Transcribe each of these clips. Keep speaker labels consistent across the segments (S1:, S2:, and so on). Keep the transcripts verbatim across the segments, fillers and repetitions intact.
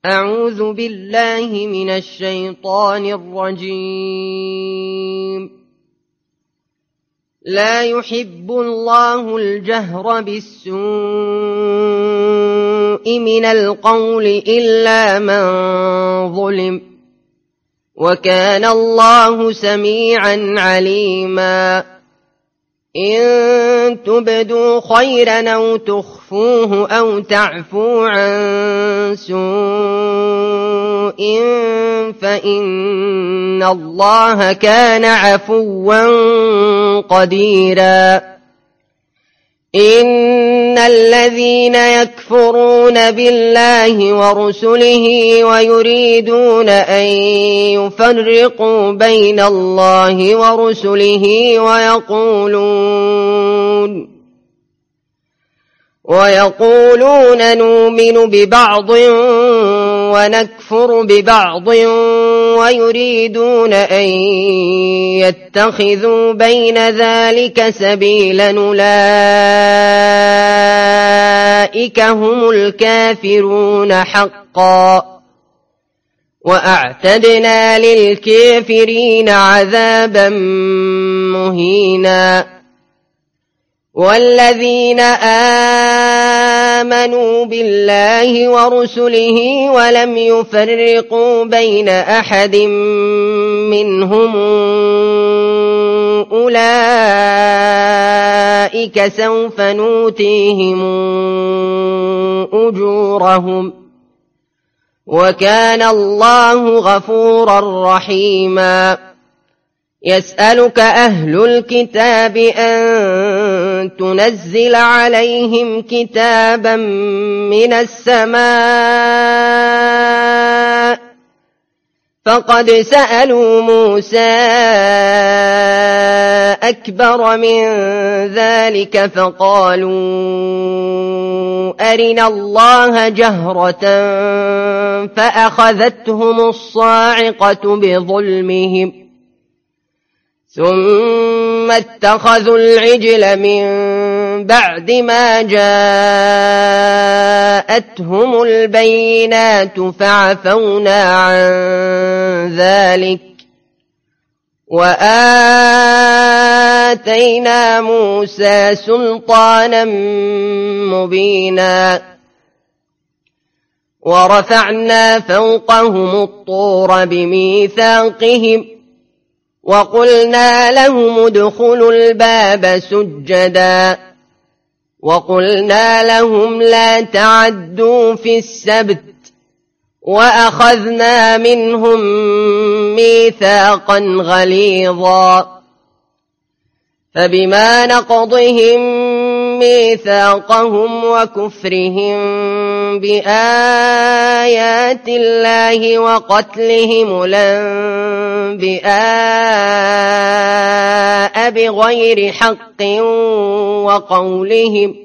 S1: أعوذ بالله من الشيطان الرجيم. لا يحب الله الجهر بالسوء من القول إلا من ظلم، وكان الله سميعا عليما. إن تبدوا خيرا أو تخفوه أو تعفوا عن سوء فإن الله كان عفوا قديرا. إن الذين يكفرون بالله ورسله ويريدون أن يفرقوا بين الله ورسله ويقولون ويقولون نؤمن ببعض ونكفر ببعض ويريدون أن يتخذوا بين ذلك سبيلا أولئك هم الكافرون حقا، وأعتدنا للكافرين عذابا مهينا. والذين آمنوا بالله ورسله ولم يفرقوا بين أحد منهم أولئك سوف نؤتيهم أجورهم، وكان الله غفورا رحيما. يسألك أهل الكتاب أن تنزل عليهم كتابا من السماء، فقد سألوا موسى أكبر من ذلك فقالوا أرنا الله جهرة فأخذتهم الصاعقة بظلمهم، ثم اتخذوا العجل من بعد ما جاءتهم البينات فعفونا عن ذلك، وآتينا موسى سلطانا مبينا. ورفعنا فوقهم الطور بميثاقهم وقلنا لهم ادخلوا الباب سجدا، وقلنا لهم لا تعدوا في السبت، وأخذنا منهم ميثاقا غليظا. فبما نقضهم ميثاقهم وكفرهم بآيات الله وقتلهم الأنبياء بغير حق وقولهم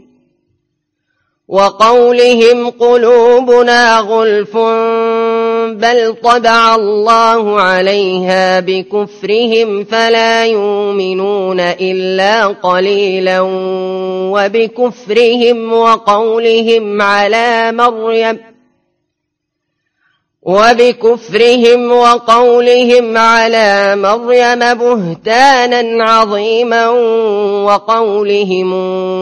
S1: وقولهم قلوبنا غلف بل طبع الله عليها بكفرهم فلا يؤمنون إلا قليلا، وبكفرهم وقولهم على مريم وبكفرهم وقولهم على مريم بهتانا عظيما، وقولهم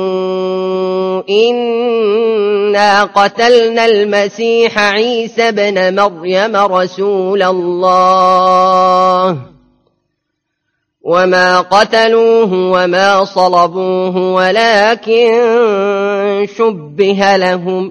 S1: إنا قتلنا المسيح عيسى ابن مريم رسول الله وما قتلوه وما صلبوه ولكن شبه لهم،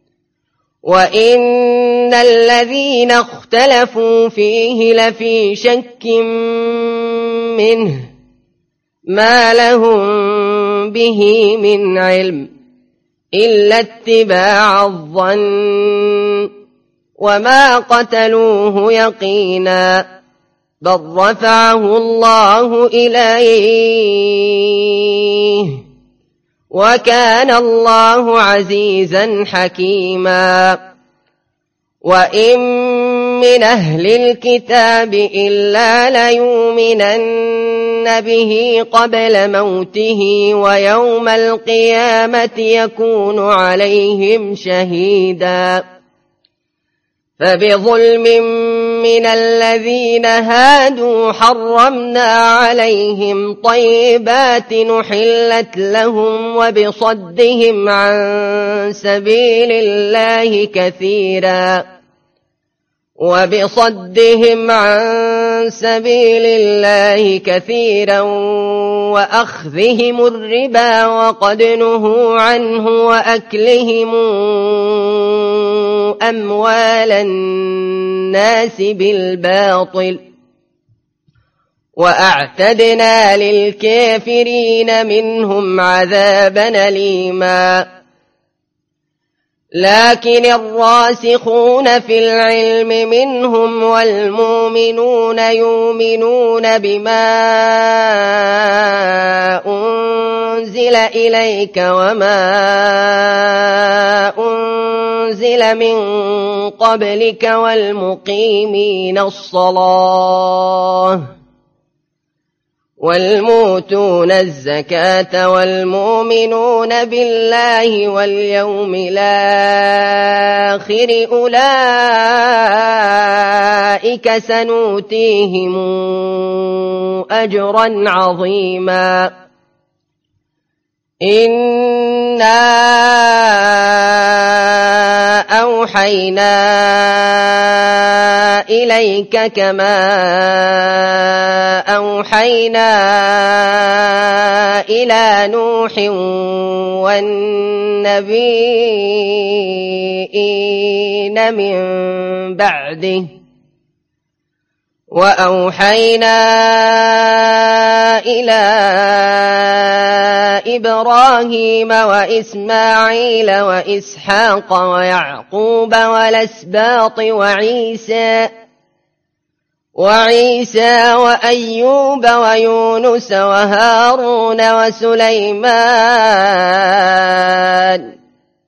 S1: وإن الذين اختلفوا فيه لفي شك منه ما لهم به من علم إلا اتباع الظن، وما قتلوه يقينا بل رفعه الله إليه، وكان الله عزيزا حكيما. وإن من أهل الكتاب إلا ليؤمنن به قبل موته ويوم القيامة يكون عليهم شهيدا. فبظلم من الذين هادوا حرمنا عليهم طيبات نحلت لهم وبصدهم عن سبيل الله كثيرا وبصدهم عن سبيل الله كثيرا وأخذهم الربا وقد نهوا عنه وأكلهم أموال الناس بالباطل وأعتدنا للكافرين منهم عذابا أليما لكن الراسخون في العلم منهم والمؤمنون يؤمنون بما أنزل إليك وما أنزل من قبلك والمقيمين الصلاة والموتون الزكاة والمؤمنون بالله واليوم الآخر أولئك سنؤتيهم أجرا عظيما إنا أوحينا إليك كما أوحينا إلى نوح والنبيين من بعده وأوحينا إلى إبراهيم وإسماعيل وإسحاق ويعقوب والأسباط وعيسى وعيسى وأيوب ويونس وهارون وسليمان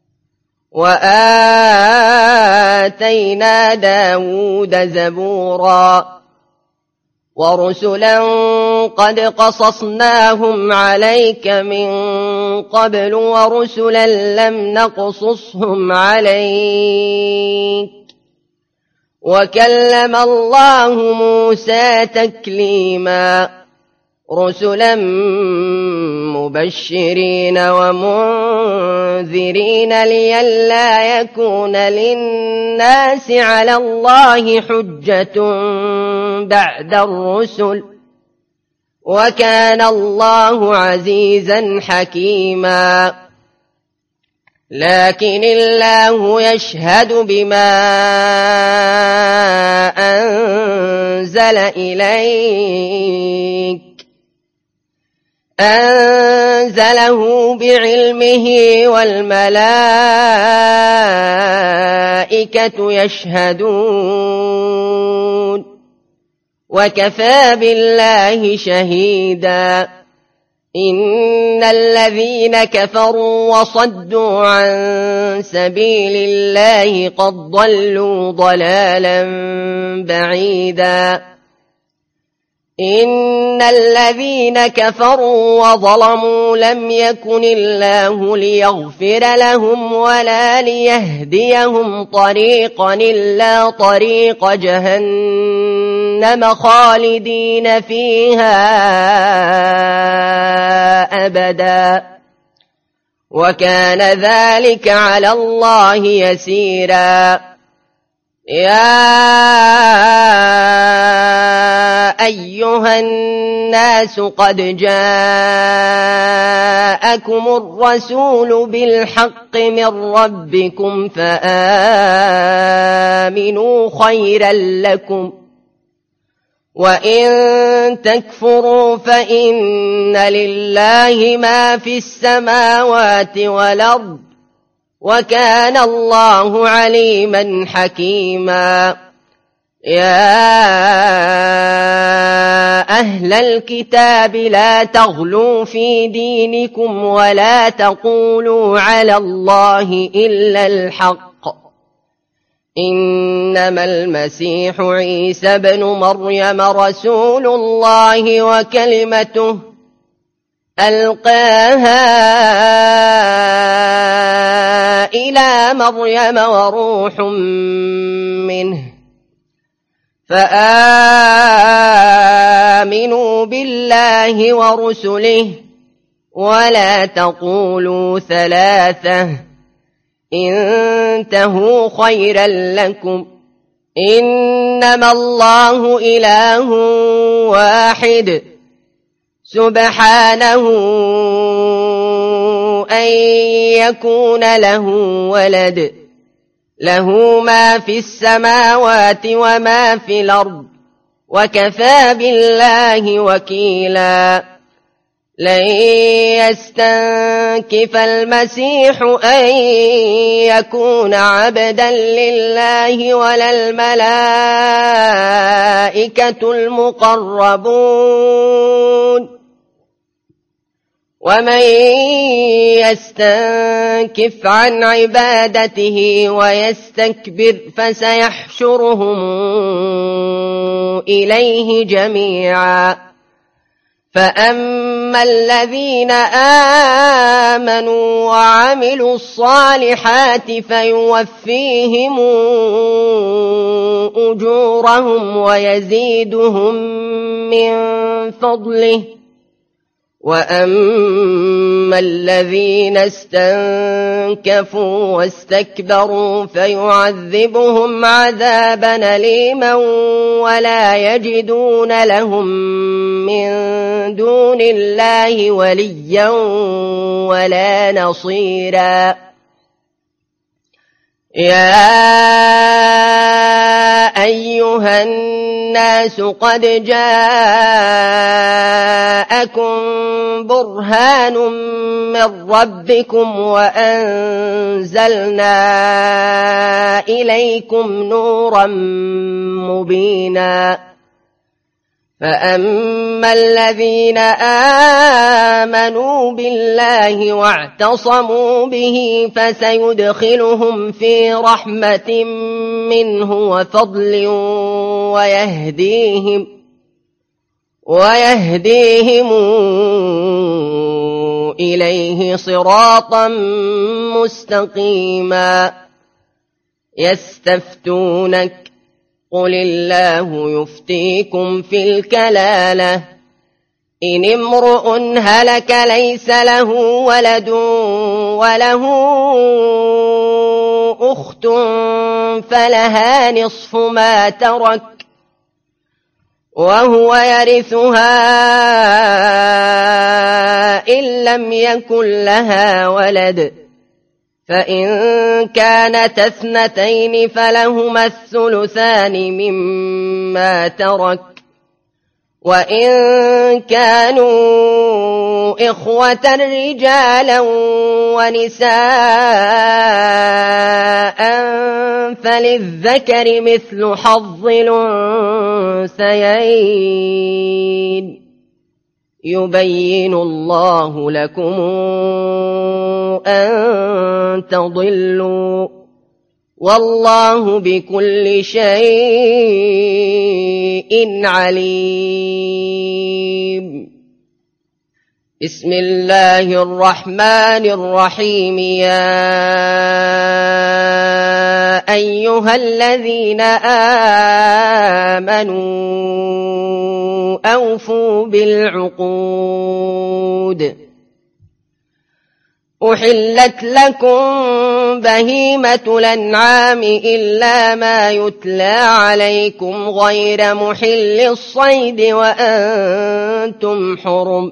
S1: وآتينا داود زبورا ورسلا قد قصصناهم عليك من قبل ورسلا لم نقصصهم عليك وكلم الله موسى تكليما رسلا مبشرين ومنذرين لئلا يكون للناس على الله حجة بعد الرسل وكان الله عزيزا حكيما لكن الله يشهد بما أنزل إليك أنزله بعلمه والملائكة يشهدون وكفى بالله شهيدا إن الذين كفروا وصدوا عن سبيل الله قد ضلوا ضلالا بعيدا إن الذين كفروا وظلموا لم يكن الله ليغفر لهم ولا ليهديهم طريقا إلا طريق جهنم خالدين فيها أبدا وكان ذلك على الله يسيرا يا أيها الناس قد جاءكم الرسول بالحق من ربكم فآمنوا خيرا لكم وإن تكفروا فإن لله ما في السماوات والأرض وكان الله عليما حكيما يا أهل الكتاب لا تغلوا في دينكم ولا تقولوا على الله إلا الحق إنما المسيح عيسى بن مريم رسول الله وكلمته ألقاها إلى مريم وروح منه فآمنوا بالله ورسله ولا تقولوا ثلاثة انتهوا خيرا لكم إنما الله إله واحد سبحانه أن يكون له ولد له ما في السماوات وما في الأرض وكفى بالله وكيلا لن يستنكف المسيح أن يكون عبدا لله ولا الملائكة المقربون ومن يستنكف عن عبادته ويستكبر فسيحشرهم إليه جميعا فأما الذين آمنوا وعملوا الصالحات فيوفيهم أجورهم ويزيدهم من فضله وأما الذين استنكفوا واستكبروا فيعذبهم عذابا أليما ولا يجدون لهم من دون الله وليا ولا نصيرا يا أيها الناس قد جاءكم برهان من ربكم وأنزلنا إليكم نورا مبينا فأما الذين آمنوا بالله واعتصموا به فسيدخلهم في رحمة منه وفضل ويهديهم ويهديهم إليه صراطا مستقيما يستفتونك قل الله يفتيكم في الكلالة إن امرؤ هلك ليس له ولد وله أخت فلها نصف ما ترك وهو يرثها إن لم يكن لها ولد فإن كانت اثنتين فلهما الثلثان مما ترك وإن كانوا إخوة رجالا ونساء فللذكر مثل حظ الأنثيين يبين الله لكم أن تضلوا والله بكل شيء عليم بسم الله الرحمن الرحيم يا أيها الذين آمنوا أوفوا بالعقود أحلت لكم بهيمة الأنعام إلا ما يتلى عليكم غير محل الصيد وأنتم حرم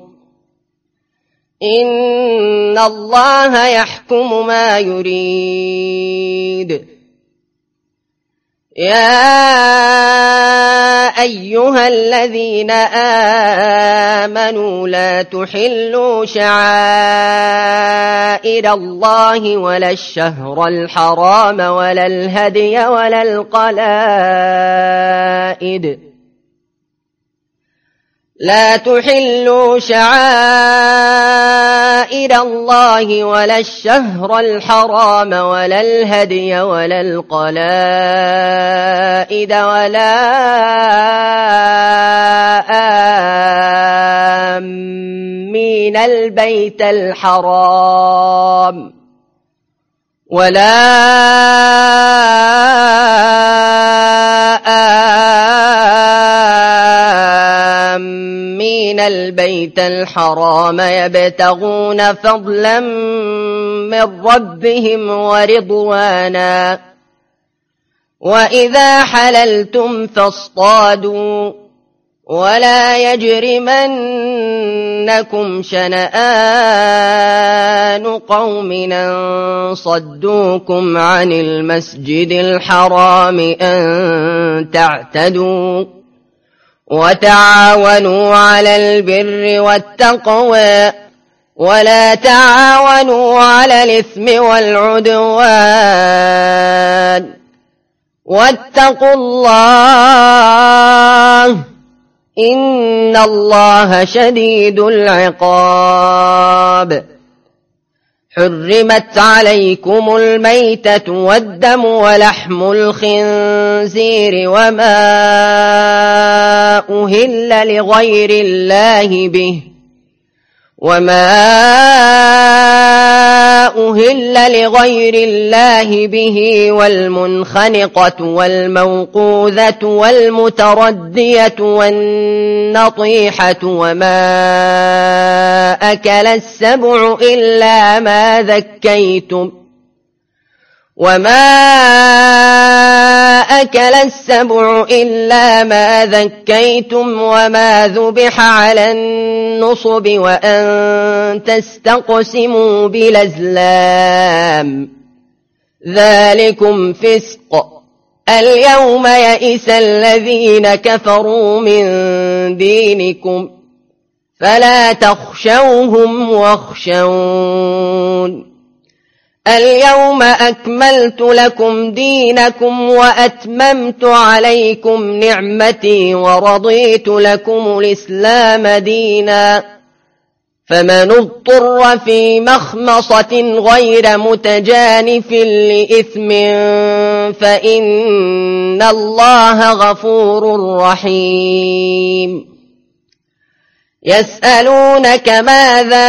S1: إن الله يحكم ما يريد يا أيها الذين آمنوا لا تحلوا شعائر الله ولا الشهر الحرام ولا الهدي ولا القلائد لا تحلوا شعائر الله ولا الشهر الحرام ولا الهدي ولا القلائد ولا آمين البيت الحرام ولا آمين البيت الحرام يبتغون فضلا من ربهم ورضوانا وإذا حللتم فاصطادوا ولا يجرمنكم شنآن قوم أن صدوكم عن المسجد الحرام أن تعتدوا وتعاونوا على البر والتقوى ولا تعاونوا على الإثم والعدوان واتقوا الله إن الله شديد العقاب. حرمت عليكم الميتة والدم ولحم الخنزير وما أهل لغير الله به وما أهل لغير الله به والمنخنقة والموقوذة والمتردية والنطيحة وما أكل السبع إلا ما ذكيتم وما أكل السبع إلا ما ذكيتم وما ذبح على النصب وأن تستقسموا بالأزلام ذلكم فسق. اليوم يئس الذين كفروا من دينكم فلا تخشوهم واخشون. اليوم أكملت لكم دينكم وأتممت عليكم نعمتي ورضيت لكم الإسلام دينا فمن اضطر في مخمصة غير متجانف لإثم فإن الله غفور رحيم. يسألونك ماذا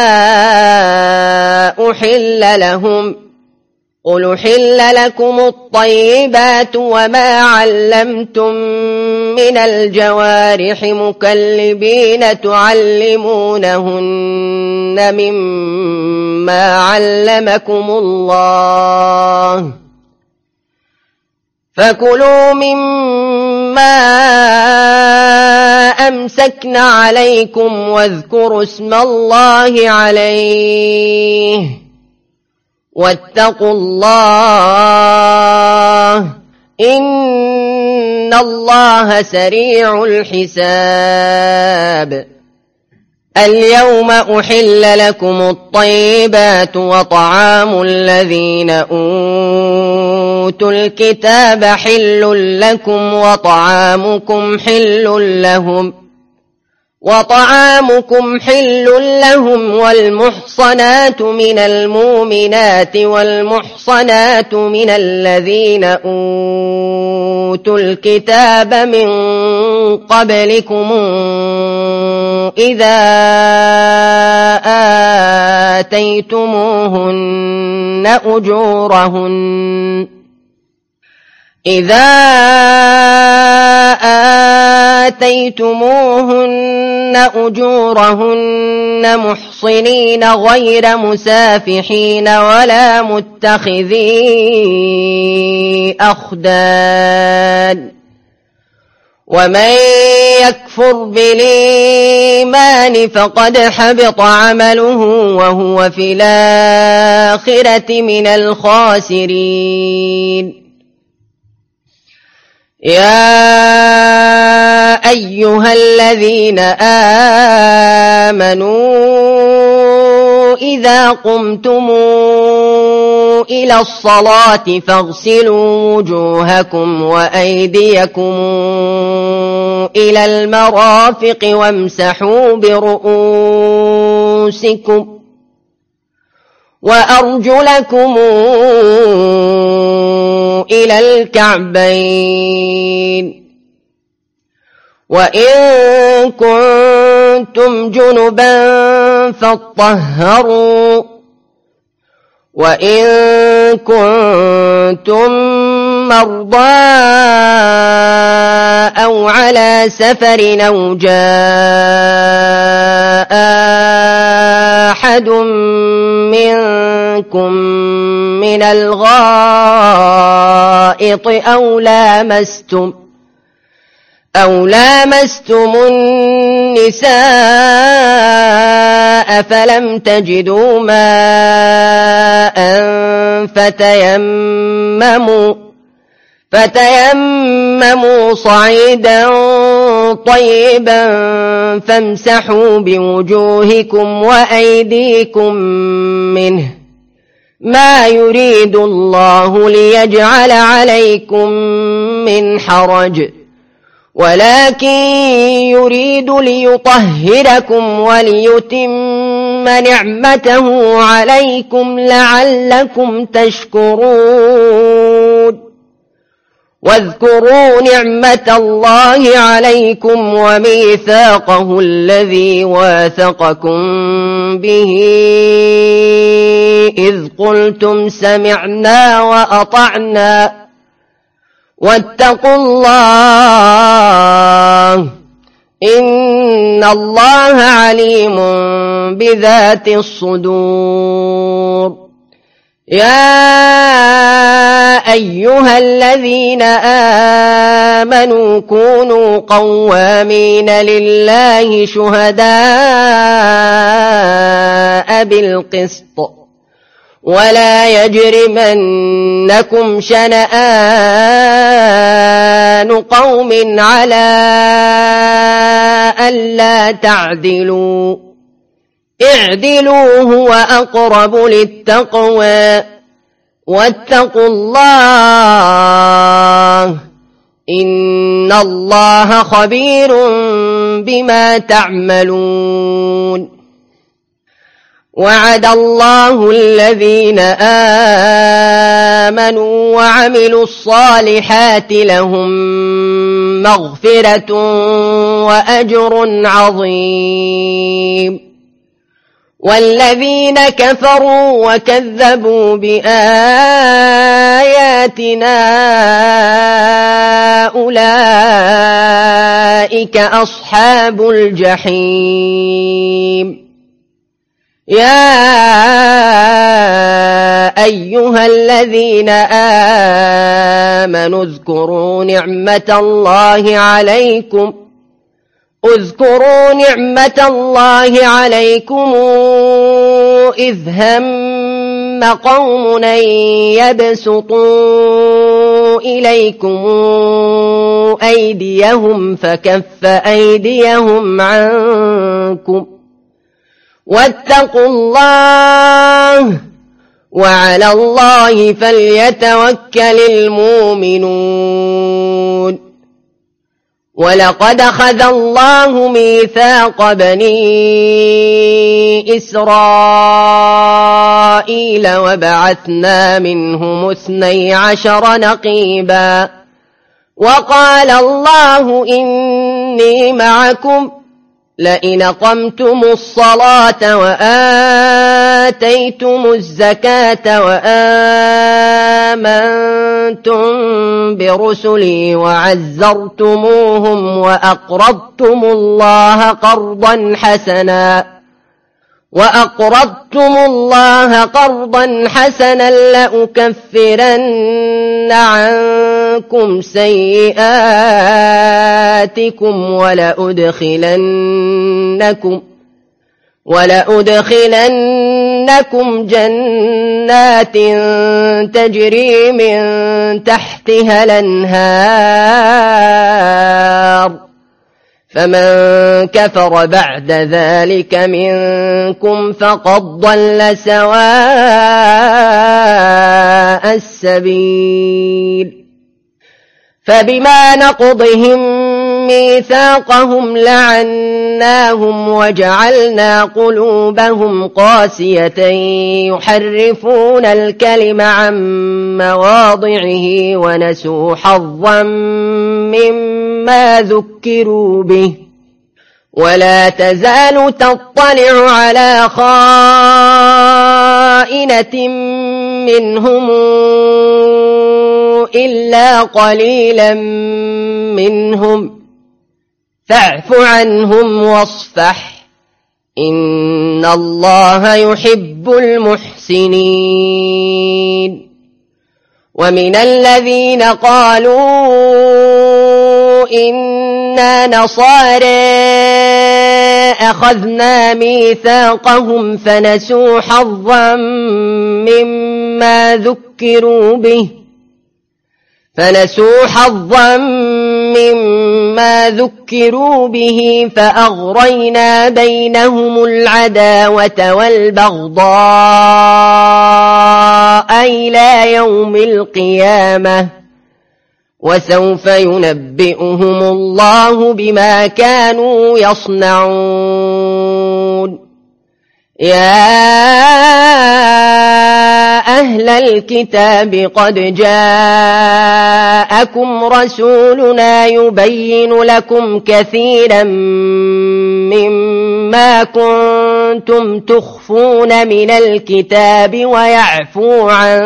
S1: أحل لهم قل أحل لكم الطيبات وما علمتم من الجوارح مكلبين تعلمونهن مما علمكم الله فكلوا مما أمسكن عليكم واذكروا اسم الله عليه واتقوا الله إن الله سريع الحساب. اليوم أحل لكم الطيبات وطعام الذين أوتوا الكتاب حل لكم وطعامكم حل لهم وطعامكم حل لهم والمحصنات من المؤمنات والمحصنات من الذين أوتوا الكتاب من قبلكم إذا آتيتموهن أجورهن إذا آتيتموهن أجورهن محصنين غير مسافحين ولا متخذي أخدان ومن يكفر بالإيمان فقد حبط عمله وهو في الآخرة من الخاسرين. يا أيها الذين آمنوا إذا قمتم إلى الصلاة فاغسلوا وجوهكم وأيديكم إلى المرافق وامسحوا برؤوسكم وأرجلكم إلى الكعبين وإن كنتم جنبا فاطهروا وإن كنتم مرضى أو على سفر أو جاء أحد منكم من الغائط أو لامستم أو لامستم النساء فلم تجدوا ماء فتيمموا فتيمموا صعيدا طيبا فامسحوا بوجوهكم وأيديكم منه ما يريد الله ليجعل عليكم من حرج ولكن يريد ليطهركم وليتم نعمته عليكم لعلكم تشكرون واذكروا نعمة الله عليكم وميثاقه الذي واثقكم به إذ قلتم سمعنا وأطعنا واتقوا الله إن الله عليم بذات الصدور يا أيها الذين آمنوا كونوا قوامين لله شهداء بالقسط ولا يجرمنكم شنآن قوم على ألا تعدلوا اعدلوا هو أقرب للتقوى واتقوا الله إن الله خبير بما تعملون وعد الله الذين آمنوا وعملوا الصالحات لهم مغفرة وأجر عظيم والذين كفروا وكذبوا بآياتنا أولئك أصحاب الجحيم يا أيها الذين آمنوا اذكروا نعمة الله عليكم اذكروا نعمة الله عليكم إذ هم قوم أن يبسطوا إليكم أيديهم فكف أيديهم عنكم واتقوا الله وعلى الله فليتوكل المؤمنون ولقد أخذ الله ميثاق بني إسرائيل وبعثنا منهم اثني عشر نقيبا وقال الله إني معكم لئن أقمتم الصلاة وآتيتم الزكاة وآمنتم برسلي وعزرتموهم وأقرضتم الله قرضا حسنا وأقرضتم الله قرضا حسنا لأكفرن عنكم سيئاتكم ولأدخلنكم ولأدخلنكم جنات تجري من تحتها الأنهار فمن كفر بعد ذلك منكم فقد ضل سواء السبيل فبما نقضهم ميثاقهم لعناهم وجعلنا قلوبهم قاسية يحرفون الكلم عن مواضعه ونسوا حظا مما ذكروا به ولا تزال تطلع على خائنة منهم إلا قليلا منهم فاعف عنهم واصفح إن الله يحب المحسنين ومن الذين قالوا إنا نصارى أخذنا ميثاقهم فنسوا حظا مما ذكروا به فنسوا حظا مما ذكروا به فأغرينا بينهم العداوة والبغضاء إلى يوم القيامة وسوف ينبئهم الله بما كانوا يصنعون يا أهل الكتاب قد جاءكم رسولنا يبين لكم كثيرا مما كنتم تخفون من الكتاب ويعفو عن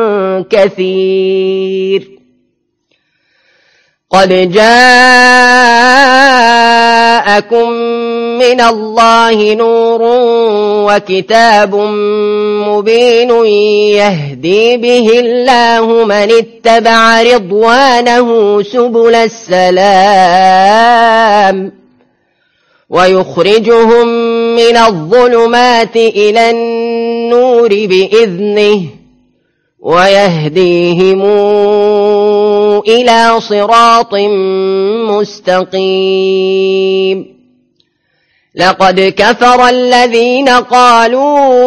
S1: كثير قد جاءكم من الله نور وكتاب مبين يهدي به الله من اتبع رضوانه سبل السلام ويخرجهم من الظلمات إلى النور بإذنه ويهديهم إلى صراط مستقيم لقد كفر الذين قالوا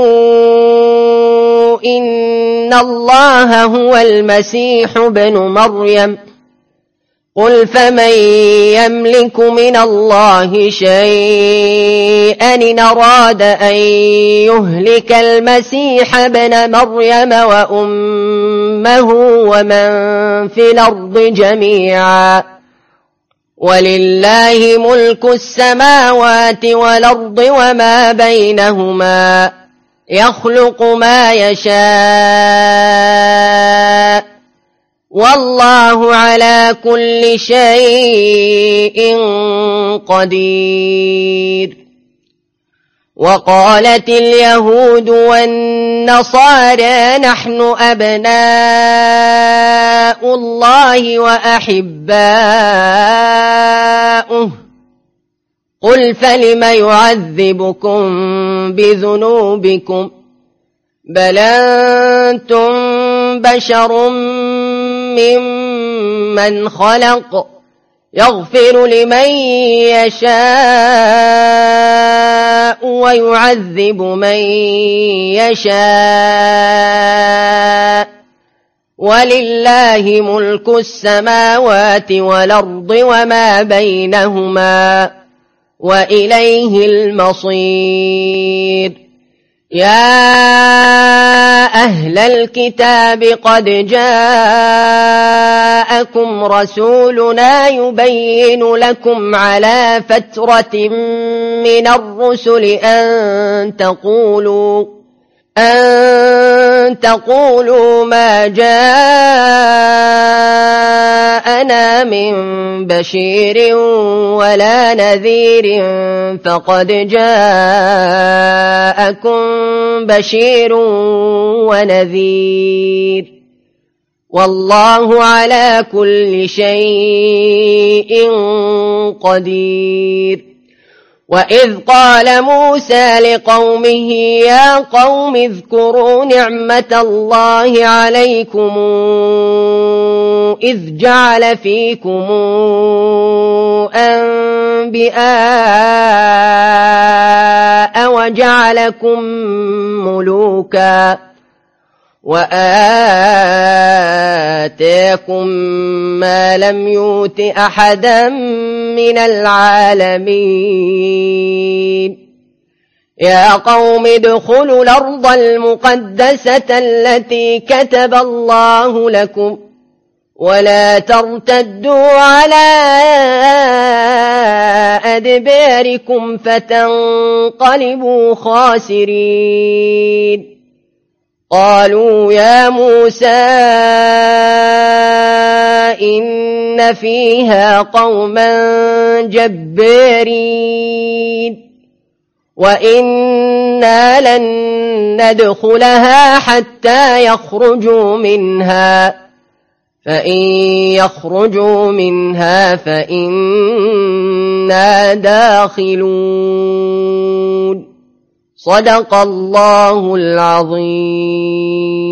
S1: إن الله هو المسيح ابن مريم قل فمن يملك من الله شيئا إن أراد أن يهلك المسيح ابن مريم وأمه ومن في الأرض جميعا ولله ملك السماوات والأرض وما بينهما يخلق ما يشاء والله على كل شيء قدير وقالت اليهود والنصارى نحن أبناء الله وأحباؤه قل فلم يعذبكم بذنوبكم بل أنتم بشر ممن خلق يغفر لمن يشاء ويعذب من يشاء ولله ملك السماوات والأرض وما بينهما وإليه المصير يا أهل الكتاب قد جاءكم رسولنا يبين لكم على فترة من الرسل أن تقولوا أن تقولوا ما جاءنا من بشير ولا نذير فقد جاءكم بشير ونذير والله على كل شيء قدير وإذ قال موسى لقومه يا قوم اذكروا نعمة الله عليكم إذ جعل فيكم أنبياء وجعلكم ملوكا وآتاكم ما لم يؤت أحدا من العالمين يا قوم ادخلوا الأرض المقدسة التي كتب الله لكم ولا ترتدوا على أدباركم فتنقلبوا خاسرين قالوا يا موسى إن فيها قوما جبارين وإنا لن ندخلها حتى يخرجوا منها فإن يخرجوا منها فإنا داخلون صدق الله العظيم.